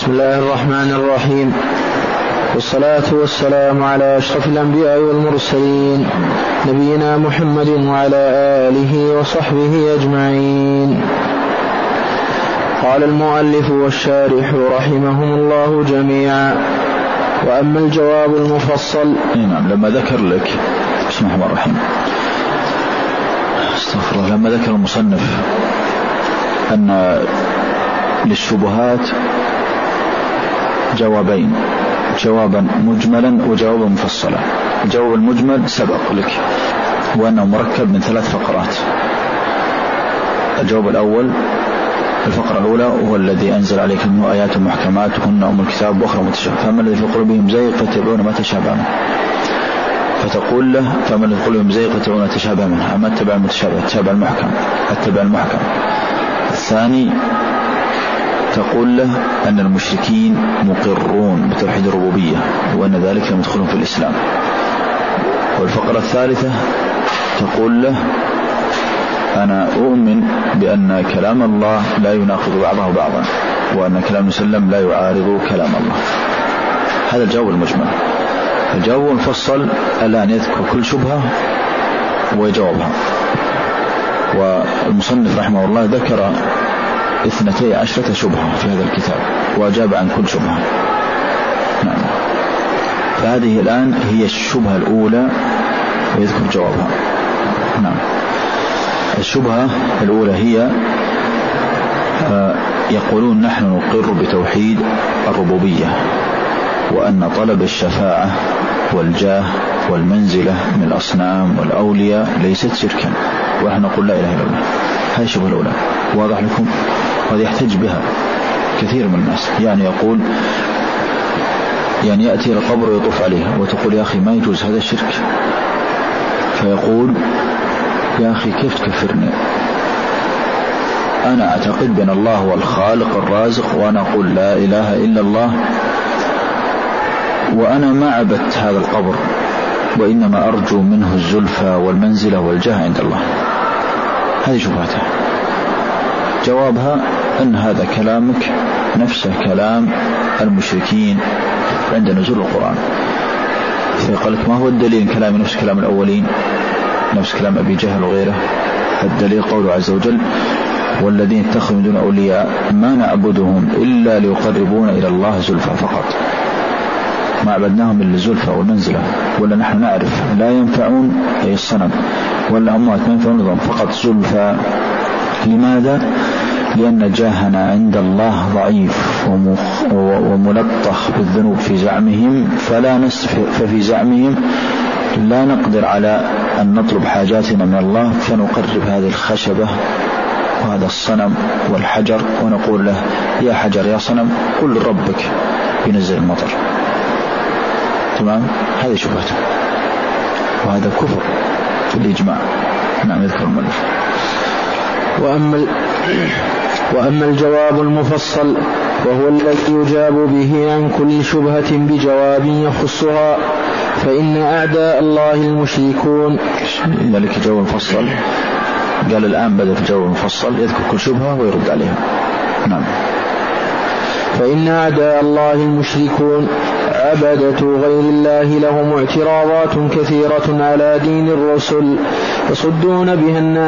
بسم الله الرحمن الرحيم، والصلاة والسلام على أشرف الأنبياء والمرسلين نبينا محمد وعلى آله وصحبه أجمعين. قال المؤلف والشارح رحمهم الله جميعا: وأما الجواب المفصل. نعم، لما ذكر لك بسم الله الرحمن الرحيم استغفر الله، لما ذكر المصنف أن للشبهات جوابين، جوابا مجملا وجوابا مفصلا. الجواب المجمل سبق لك وأنه مركب من 3 فقرات. الجواب الأول الفقرة الأولى هو الذي أنزل عليك منه آيات محكمات هن أم الكتاب وأخرى متشابهات فأما الذي في قلوبهم زيغ فيتبعون ما تشابه منه، فتقول له فأما الذي في قلوبهم زيغ فيتبعون ما تشابه منه، أما اتبع المتشابه اتبع المحكم. الثاني تقول له أن المشركين مقرون بتوحيد الربوبية وأن ذلك لم يدخلهم في الإسلام. والفقرة الثالثة تقول له أنا أؤمن بأن كلام الله لا يناقض بعضه بعضا وأن كلام مسلم لا يعارض كلام الله. هذا الجواب المجمل. الجواب المفصل الآن يذكر كل شبهة ويجاوبها. والمصنف رحمه الله ذكر 12 شبهة في هذا الكتاب وأجاب عن كل شبهة. نعم. فهذه الآن هي الشبهة الأولى ويذكر جوابها. نعم. الشبهة الأولى هي يقولون نحن نقر بتوحيد الربوبية وأن طلب الشفاعة والجاه والمنزلة من الأصنام والأولياء ليست شركا ونحن نقول لا إله إلا الله. هذه الشبهة الأولى، واضح لكم؟ وهذا يحتج بها كثير من الناس. يعني يقول يأتي القبر ويطوف عليه وتقول يا أخي ما يجوز هذا الشرك، فيقول يا أخي كيف تكفرني؟ أنا أعتقد بأن الله هو الخالق الرازق وأنا أقول لا إله إلا الله وأنا ما عبدت هذا القبر وإنما أرجو منه الزلفى والمنزلة والجاه عند الله. هذه شبهته. جوابها أن هذا كلامك نفسه كلام المشركين عند نزول القرآن. فيقول لك ما هو الدليل كلام نفس كلام الأولين، نفس كلام أبي جهل وغيره؟ الدليل قوله عز وجل والذين اتخذوا من دون أولياء ما نعبدهم إلا ليقربونا إلى الله زلفى فقط، ما عبدناهم إلا الزلفى والمنزلة ولا نحن نعرف لا ينفعون أي الصنم ولا أموات ما ينفعون فقط زلفى. لماذا؟ لأن جاهنا عند الله ضعيف وملطخ بالذنوب في زعمهم ففي زعمهم لا نقدر على أن نطلب حاجاتنا من الله فنقرب هذه الخشبة وهذا الصنم والحجر ونقول له يا حجر يا صنم قل لربك ينزل المطر. تمام؟ هذه شبهته وهذا كفر في الإجماع. نعم. يذكر المؤلف. وأما الجواب المفصل وهو الذي يجاب به عن كل شبهة بجواب يخصها فإن أعداء الله المشركون. ذلك الجواب المفصل قال الآن بدأ في الجواب المفصل يذكر كل شبهة ويرد عليها. نعم. فإن أعداء الله المشركون عبدة غير الله لهم اعتراضات كثيرة على دين الرسل يصدون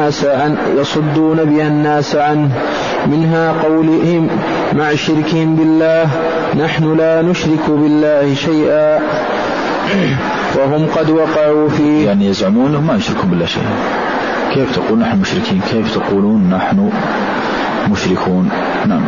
بها الناس عنه، منها قولهم مع شركهم بالله نحن لا نشرك بالله شيئا وهم قد وقعوا فيه. يعني يزعمون ما يشركون بالله شيئا. كيف تقول نحن مشركين؟ كيف تقولون نحن مشركون؟ نعم.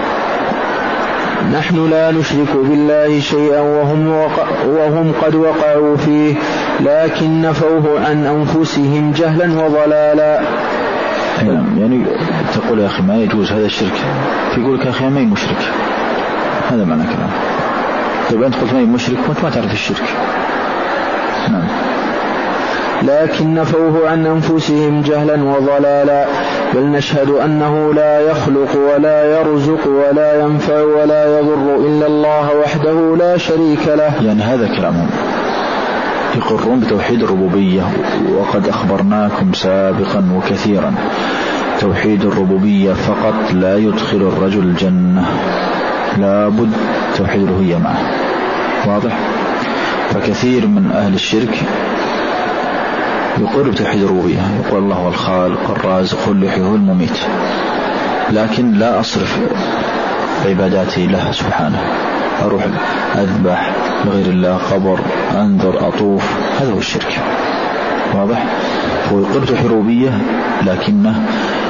نحن لا نشرك بالله شيئا وهم قد وقعوا فيه لكن نفوه عن أنفسهم جهلا وضلالا. يعني تقول يا أخي ما يجوز هذا الشرك، فيقول لك يا أخي ما مشرك. هذا معنى كلام. طيب أنت قلت ما مشرك وأنت ما تعرف الشرك. نعم. لكن نفوه عن أنفسهم جهلا وضلالا، بل نشهد أنه لا يخلق ولا يرزق ولا ينفع ولا يضر إلا الله وحده لا شريك له. يعني هذا كلامهم، يقرون بتوحيد الربوبية وقد أخبرناكم سابقا وكثيرا توحيد الربوبية فقط لا يدخل الرجل الجنة لابد توحيد الألوهية معه. واضح؟ فكثير من أهل الشرك يقر بتوحيد الربوبية، يقول الله هو الخالق الرازق المحيي المميت، لكن لا أصرف عباداتي له سبحانه، أروح أذبح لغير الله، قبر، أنذر، أطوف، هذا هو الشرك. واضح؟ هو يقر بتوحيد الربوبية لكنه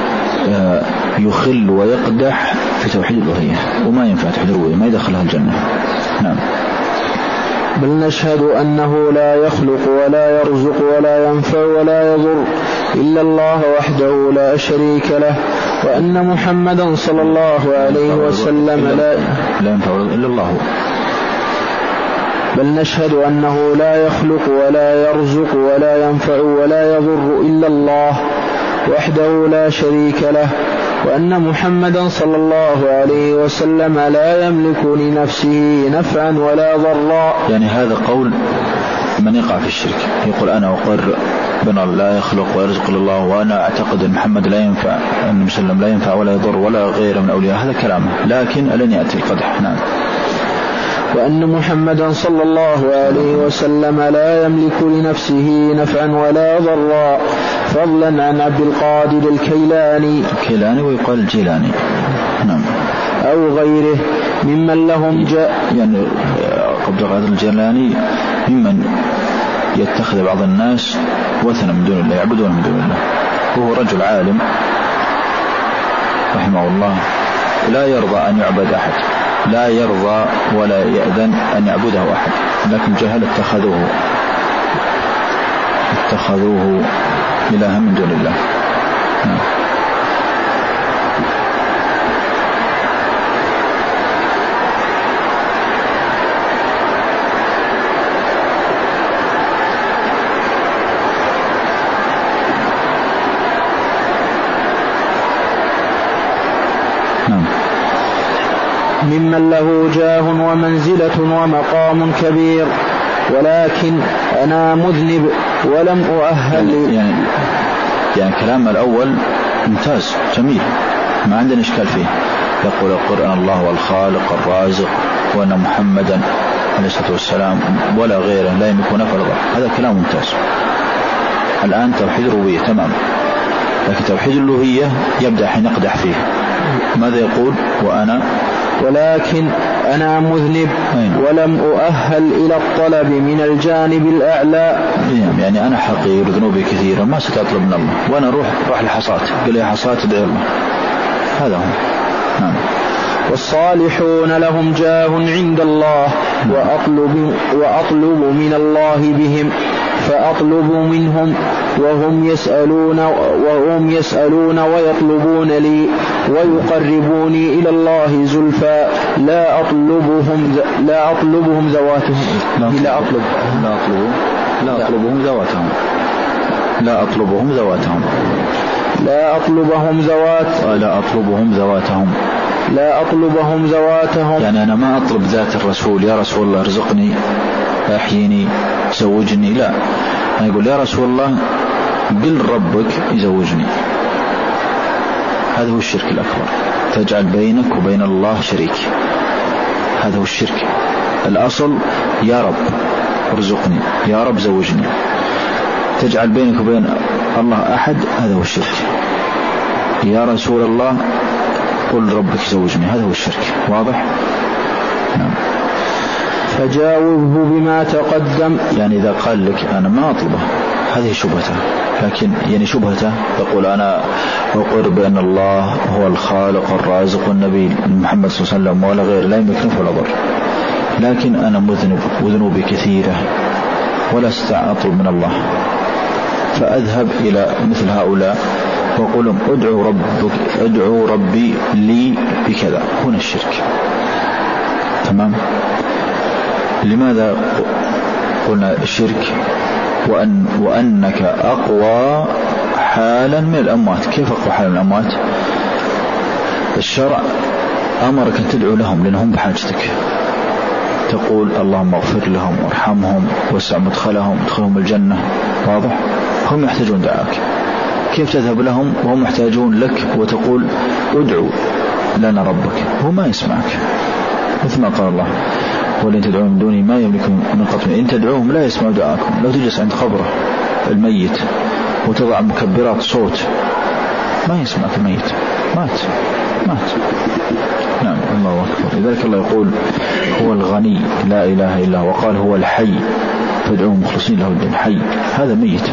يخل ويقدح في توحيد الألوهية، وما ينفع توحيد الربوبية، ما يدخلها الجنة. نعم. بل نشهد أنه لا يخلق ولا يرزق ولا ينفع ولا يضر إلا الله وحده لا شريك له، وأن محمدا صلى الله عليه وسلم لا ينفع إلا الله. بل نشهد أنه لا يخلق ولا يرزق ولا ينفع ولا يضر إلا الله وحده لا شريك له، وأن محمدا صلى الله عليه وسلم لا يملك لنفسه نفعا ولا ضرا. يعني هذا قول من يقع في الشرك، يقول أنا أقر بأن لا يخلق ويرزق الله، وأنا أعتقد أن محمد لا ينفع، أن مسلم لا ينفع ولا يضر ولا غيره من أولياء، هذا كلامه، لكن ألن يأتي القدح. نعم. وأن محمدا صلى الله عليه وسلم لا يملك لنفسه نفعا ولا ضرا، فضلا عن عبد القادر الكيلاني ويقال الجيلاني. نعم. أو غيره ممن لهم يعني عبد القادر الجيلاني ممن يتخذ بعض الناس وثنا من دون الله، يعبدون من دون الله، وهو رجل عالم رحمه الله لا يرضى أن يعبد أحد، لا يرضى ولا يأذن أن يعبده أحد، لكن جهل اتخذوه إلها من دون الله. ممن له جاه ومنزلة ومقام كبير، ولكن أنا مذنب ولم أؤهل. يعني كلام الأول ممتاز جميل، ما عندنا إشكال فيه. يقول القرآن الله هو الخالق الرازق، وأن محمدا عليه الصلاة والسلام ولا غيره لا يملك نفع ولا ضر، هذا كلام ممتاز. الآن توحيد الربوبية تمام، لكن توحيد الألوهية يبدأ حين يقدح فيه. ماذا يقول؟ ولكن أنا مذنب ولم أؤهل إلى الطلب من الجانب الأعلى. يعني أنا حقير ذنوبي كثيرة، ما ستطلب من الله، وأنا روح لحصات، قل يا حصات ادعي الله، هذا هو. نعم. والصالحون لهم جاه عند الله، وأطلب من الله بهم، فأطلب منهم وهم يسألون ويطلبون لي ويقربوني إلى الله زلفى، لا أطلبهم ذواتهم. لا أطلبهم ذواتهم. يعني أنا ما أطلب ذات الرسول، يا رسول الله ارزقني، أحيني، زوجني، لا، أنا يقول يا رسول الله قل ربك يزوجني. هذا هو الشرك الأكبر، تجعل بينك وبين الله شريك، هذا هو الشرك الأصل. يا رب ارزقني، يا رب زوجني، تجعل بينك وبين الله أحد، هذا هو الشرك. يا رسول الله قل ربك زوجني، هذا هو الشرك. واضح؟ نعم. فجاوبه بما تقدم. يعني إذا قال لك أنا ما أطلبه، هذه شبهته، لكن يعني شبهته تقول أنا أقر بأن الله هو الخالق الرازق والنبي محمد صلى الله عليه وسلم ولا غير، لا يملك نفع ولا ضر، لكن أنا مذنب وذنوبي كثيرة ولا أستطيع أطلب من الله، فأذهب إلى مثل هؤلاء وأقول لهم ادعوا ربي لي بكذا، هنا الشرك. تمام. لماذا قلنا الشرك؟ وأنك أقوى حالا من الأموات. كيف أقوى حالا من الأموات؟ الشرع أمرك أن تدعو لهم لأنهم بحاجتك، تقول اللهم اغفر لهم وارحمهم واسع مدخلهم ادخلهم الجنة. واضح؟ هم يحتاجون دعاك، كيف تذهب لهم وهم يحتاجون لك وتقول ادعو لنا ربك؟ هو ما يسمعك، مثل ما قال الله ولن تدعوهم من دونه ما يملك من قطمير، إن تدعوهم لا يسمعوا دعاءكم. لو تجلس عند قبره الميت وتضع مكبرات صوت ما يسمعك الميت، مات. نعم الله أكبر. لذلك الله يقول هو الغني لا إله إلا هو، وقال هو الحي فادعوه مخلصين له الدين. حي هذا ميت.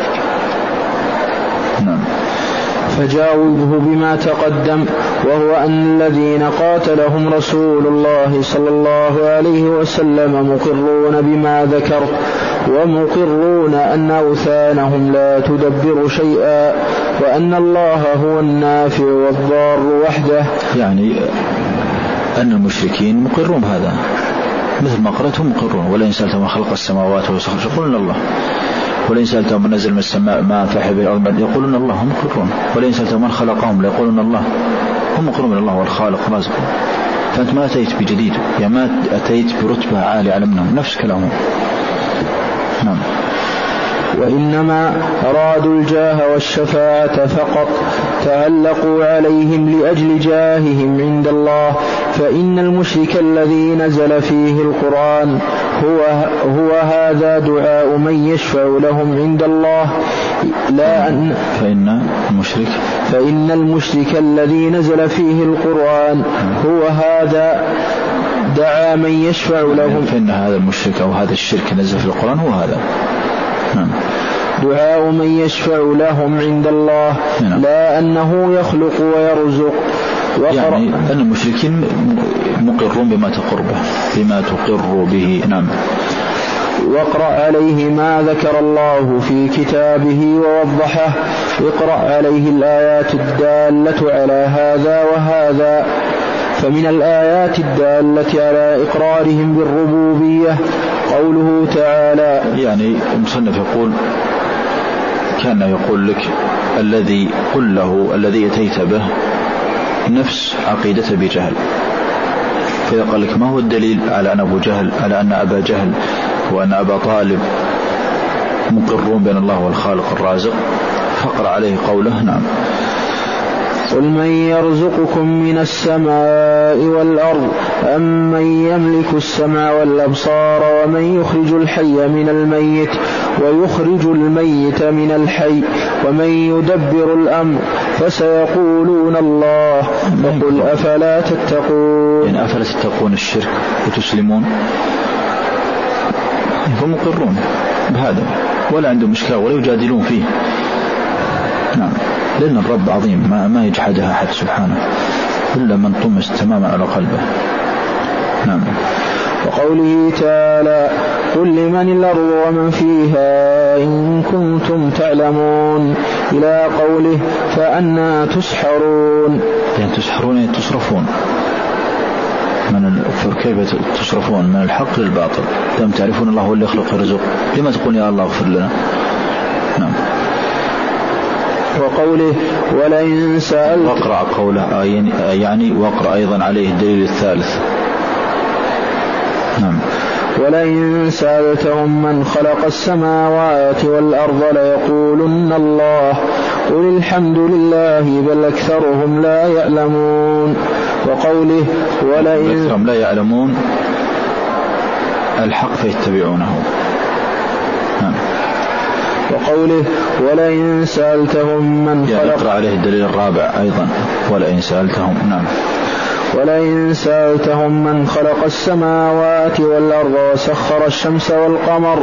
نعم. فجاوبه بما تقدم، وهو أن الذين قاتلهم رسول الله صلى الله عليه وسلم مقرون بما ذكرت، ومقرون أن أوثانهم لا تدبر شيئا، وأن الله هو النافع والضار وحده. يعني أن المشركين مقرون هذا، مثل ما قرأتهم مقرون. ولئن سألتهم خلق السماوات والأرض يقولون الله، ولئن سألتهم من نزل من السماء ما فاحب الأرض يقولون الله، هم مقرون. ولئن سألتهم من خلقهم ليقولون الله، هم مقرون من الله والخالق رازق. فأنت ما أتيت بجديد، يعني ما أتيت برتبة عالية على منهم، نفس كلامهم. نعم. وإنما أرادوا الجاه والشفاعة فقط، تعلقوا عليهم لأجل جاههم عند الله. فإن المشرك الذي نزل فيه القرآن هو هذا دعاء من يشفع لهم عند الله، لا أن فإن المشرك الذي نزل فيه القرآن هو هذا دعا من يشفع لهم. فإن هذا المشرك أو هذا الشرك نزل في القرآن هو هذا دعاء من يشفع لهم عند الله، لا أنه يخلق ويرزق. يعني أن المشركين مقرون بما تقر به. نعم. واقرأ عليه ما ذكر الله في كتابه ووضحه، اقرأ عليه الآيات الدالة على هذا وهذا. فمن الآيات الدالة على إقرارهم بالربوبية قوله تعالى، يعني المصنف يقول كان يقول لك الذي قل له الذي أتيت به نفس عقيدته بجهل، فإذا قال لك ما هو الدليل على أن أبو جهل على أن أبا جهل وأن أبا طالب مقرون بين الله والخالق الرازق، فقر عليه قوله. نعم. قل من يرزقكم من السماء والأرض أم من يملك السمع والأبصار ومن يخرج الحي من الميت ويخرج الميت من الحي ومن يدبر الأمر فسيقولون الله فقل أفلا تتقون. يعني أفلا تتقون الشرك وتسلمون؟ فمقرون بهذا ولا عندهم مشكلة ولا يجادلون فيه. نعم. لأن الرب عظيم ما يجحدها أحد سبحانه إلا من طمس تماما على قلبه. نعم. وقوله تعالى قل لمن الأرض ومن فيها إن كنتم تعلمون إلى قوله فأنا تسحرون. يعني تسحرون يعني تصرفون كيف تصرفون من الحق للباطل؟ لم تعرفون الله هو اللي يخلق الرزق، لما تقول يا الله اغفر لنا؟ نعم. وقوله ولئن سألت، واقرأ قوله يعني واقرأ أيضا عليه الدليل الثالث. نعم. ولئن سألتهم من خلق السماوات والأرض ليقولن الله قل الحمد لله بل أكثرهم لا يعلمون. وقوله ولئن أكثرهم لا يعلمون الحق فيتبعونه. نعم. وقوله ولئن سألتهم من خلق، يقرأ عليه الدليل الرابع أيضا ولئن سألتهم. نعم. ولئن سألتهم من خلق السماوات والأرض وسخر الشمس والقمر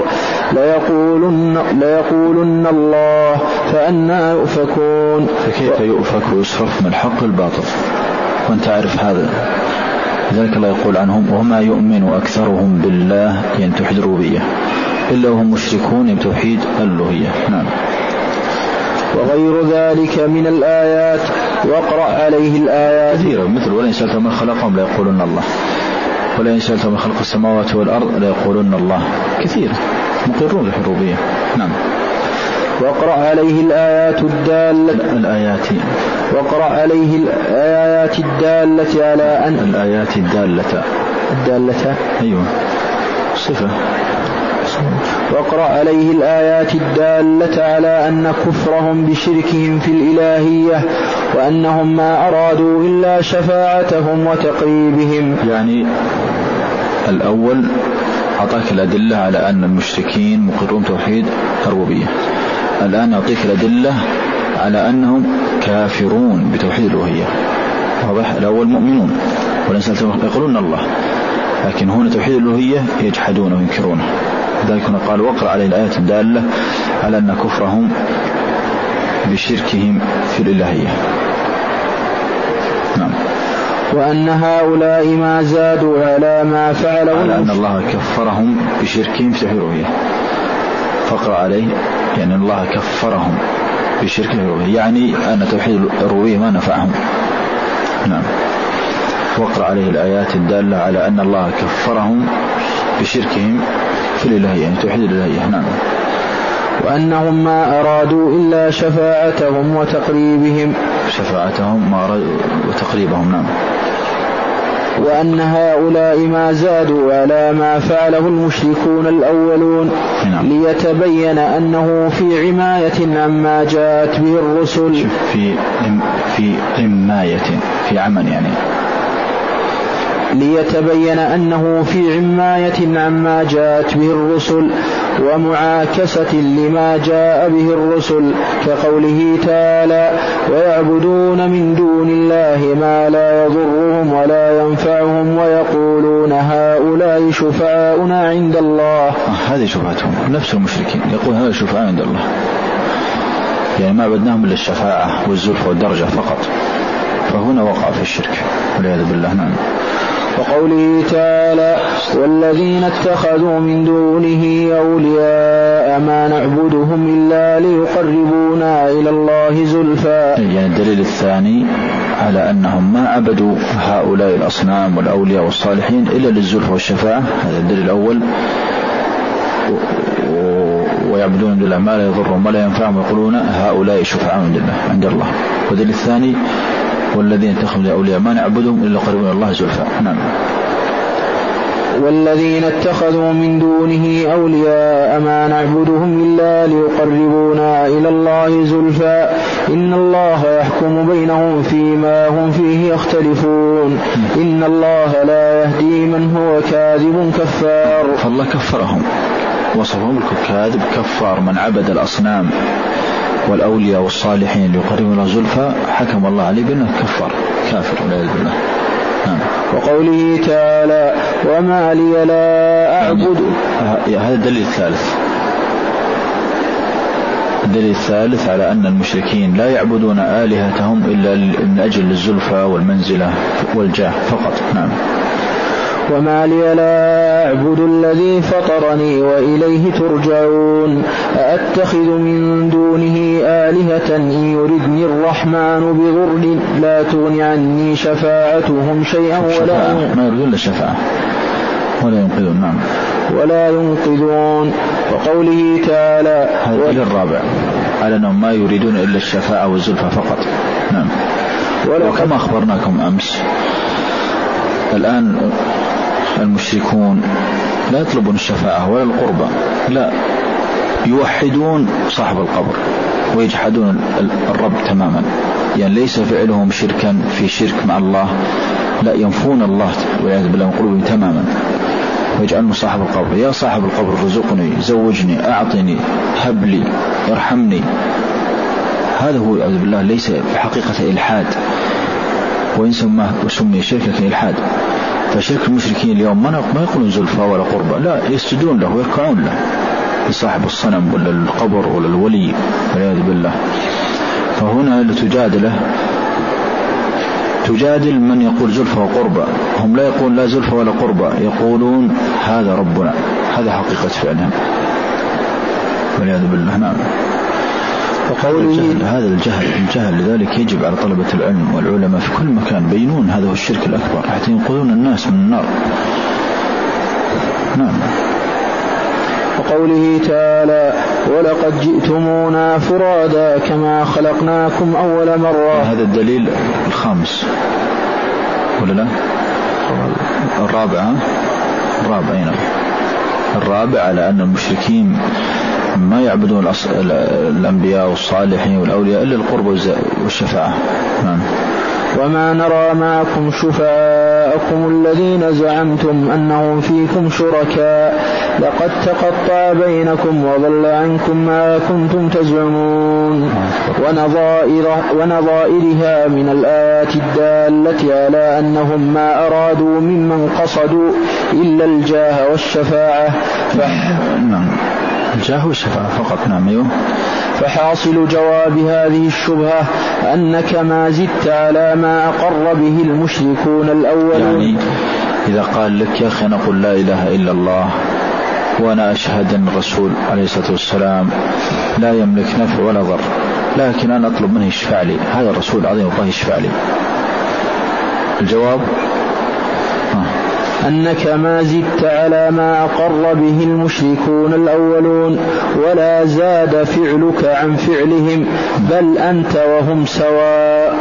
ليقولن الله فأنا يؤفكون. فكيف يؤفك ويصرف من الحق للباطل وانت عارف هذا؟ لذلك الله يقول عنهم وما يؤمن أكثرهم بالله يعني توحيد الربوبية إلا هم مشركون بتوحيد الألوهية. نعم. وغير ذلك من الآيات واقرأ عليه الآيات كثيرة مثل ولئن سألتهم من خلقهم ليقولن الله، ولئن سألتهم من خلق السماوات والأرض ليقولن الله، كثيرة مقرون بالربوبية. نعم. واقرأ عليه الآيات الدالة واقرأ عليه الآيات الدالة على أن الآيات الدالة أيوة صفة واقرأ عليه الآيات الدالة على أن كفرهم بشركهم في الإلهية وأنهم ما أرادوا إلا شفاعتهم وتقريبهم. يعني الأول أعطاك الأدلة على أن المشركين مقرون توحيد الربوبية، الآن أعطيك الأدلة على أنهم كافرون بتوحيد الألوهية. واضح؟ الأول مؤمنون ولن سألتهم يقولون الله، لكن هنا توحيد الألوهية يجحدونه وينكرونه. ذلك قال واقرأ عليه الآيات الدالة على أن كفرهم بشركهم في الإلهية. نعم. وأن هؤلاء ما زادوا على ما فعلوا، على أن الله كفرهم بشركهم في توحيد الألوهية. فاقرأ عليه يعني الله كفرهم بشرك الربوبية، يعني أن توحيد الربوبية ما نفعهم. نعم. واقرأ عليه الآيات الدالة على أن الله كفرهم بشركهم في الإلهية، يعني توحيد الإلهية. نعم. وأنهم ما أرادوا إلا شفاعتهم وتقريبهم، شفاعتهم ما أرادوا وتقريبهم. نعم. وأن هؤلاء ما زادوا على ما فعله المشركون الأولون. نعم. ليتبين أنه في عماية عما جاءت به الرسل. في عماية في عمل، يعني ليتبين أنه في عماية عما جاءت به الرسل ومعاكسة لما جاء به الرسل، كقوله تعالى ويعبدون من دون الله ما لا يضرهم ولا ينفعهم ويقولون هؤلاء شفعاؤنا عند الله. هذه شفعتهم نفس المشركين، يقول هؤلاء شفعاء عند الله، يعني ما عبدناهم إلا الشفاعة والزلفى والدرجة فقط، فهنا وقع في الشرك والعياذ بالله. نعم. وقوله تعالى والذين اتخذوا من دونه أولياء ما نعبدهم إلا ليقربونا إلى الله زلفى. يعني الدليل الثاني على أنهم ما عبدوا هؤلاء الأصنام والأولياء والصالحين إلا للزلفى والشفاعة، هذا الدليل الأول. ويعبدون بالله ما لا يضرهم ولا ينفعهم ويقولون هؤلاء شفعاء عند الله. والدليل الثاني والذين اتخذوا أولياء ما نعبدهم إلا قربوا الله زلفى. نعم. والذين اتخذوا من دونه أولياء ما نعبدهم إلا ليقربونا إلى الله زلفى إن الله يحكم بينهم فيما هم فيه يختلفون إن الله لا يهدي من هو كاذب كفار. فالله كفرهم، وصفهم الكاذب كفار. من عبد الأصنام والأولياء والصالحين ليقربوا الله زلفى حكم الله عليه بأنه كافر والعياذ بالله. وقوله تعالى وما لي لا أعبد. هذا الدليل الثالث. الدليل الثالث على أن المشركين لا يعبدون آلهتهم إلا من أجل الزلفى والمنزلة والجاه فقط. نعم. وما لي لا أعبد الذي فطرني وإليه ترجعون أأتخذ من دونه آلهة إن يردني الرحمن بضر لا تغن عني شفاعتهم شيئا ولا ما يريدون الشفاعة ولا ينقذون. نعم. ولا ينقذون. وقوله تعالى هذا الرابع على أنهم ما يريدون إلا الشفاعة والزلفى فقط. نعم. وكما أخبرناكم أمس الآن المشركون لا يطلبون الشفاعة ولا القربة، لا، يوحدون صاحب القبر ويجحدون الرب تماما، يعني ليس فعلهم شركا في شرك مع الله، لا، ينفون الله والعياذ بالله من قلوبهم تماما ويجعلون صاحب القبر يا صاحب القبر رزقني زوجني أعطني هب لي ارحمني. هذا هو والعياذ بالله ليس بحقيقة إلحاد، وإن سمي شركا كإلحاد. فشرك المشركين اليوم ما يقولون زلفى ولا قربة، لا، يسجدون له ويركعون له لصاحب الصنم ولا القبر ولا الولي والعياذ بالله. فهنا تجادل من يقول زلفى وقربة، هم لا يقول لا زلفى ولا قربة، يقولون هذا ربنا، هذا حقيقة فعلهم والعياذ بالله. نعم. هذا الجهل لذلك يجب على طلبة العلم والعلماء في كل مكان بينون هذا هو الشرك الأكبر حتى ينقذون الناس من النار. نعم. وقوله تعالى ولقد جئتمونا فرادا كما خلقناكم أول مرة. هذا الدليل الخامس ولا لا؟ الرابع. هنا الرابع على أن المشركين ما يعبدون الأنبياء والصالحين والأولياء إلا القرب والشفاعة. وما نرى معكم شفعاءكم الذين زعمتم أنهم فيكم شركاء لقد تقطع بينكم وضل عنكم ما كنتم تزعمون ونظائرها من الآيات الدالة على أنهم ما أرادوا ممن قصدوا إلا الجاه والشفاعة. الجاه والشفاعة فقط. نعم. فحاصل جواب هذه الشبهة أنك ما زدت على ما أقر به المشركون الأولون. يعني إذا قال لك يا أخي نقول لا إله إلا الله وأنا أشهد أن الرسول عليه الصلاة والسلام لا يملك نفع ولا ضر، لكن أنا أطلب منه يشفع لي، هذا الرسول العظيم الله يشفع لي، الجواب أنك ما زدت على ما أقر به المشركون الأولون ولا زاد فعلك عن فعلهم، بل أنت وهم سواء.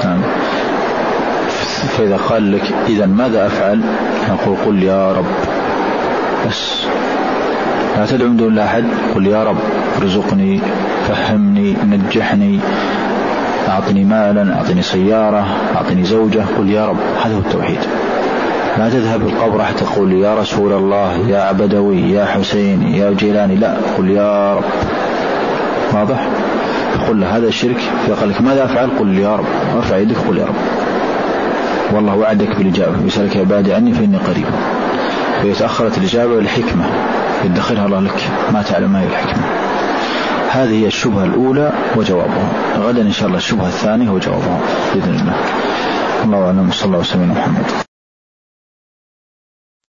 فإذا قال لك إذا ماذا أفعل؟ نقول قل يا رب بس، لا تدعو من دون الله أحد، قل يا رب ارزقني، فهمني، نجحني، أعطني مالا، أعطني سيارة، أعطني زوجة، قل يا رب. هذا هو التوحيد. لا تذهب القبر حتى تقول يا رسول الله، يا عبدوي، يا حسين، يا جيلاني، لا، قل يا رب. واضح؟ قل له هذا الشرك. إذا قال لك ماذا أفعل؟ قل يا رب، ارفع يدك قل يا رب، والله وعدك بالإجابة، يسألك عبادي عني فإني قريب. فيتأخرت الإجابة والحكمة يدخرها الله لك، ما تعلم ما هي الحكمة. هذه هي الشبهة الأولى وجوابها. غدا إن شاء الله الشبهة الثانية وجوابها بإذن الله. الله أعلم. صلى الله عليه وسلم محمد.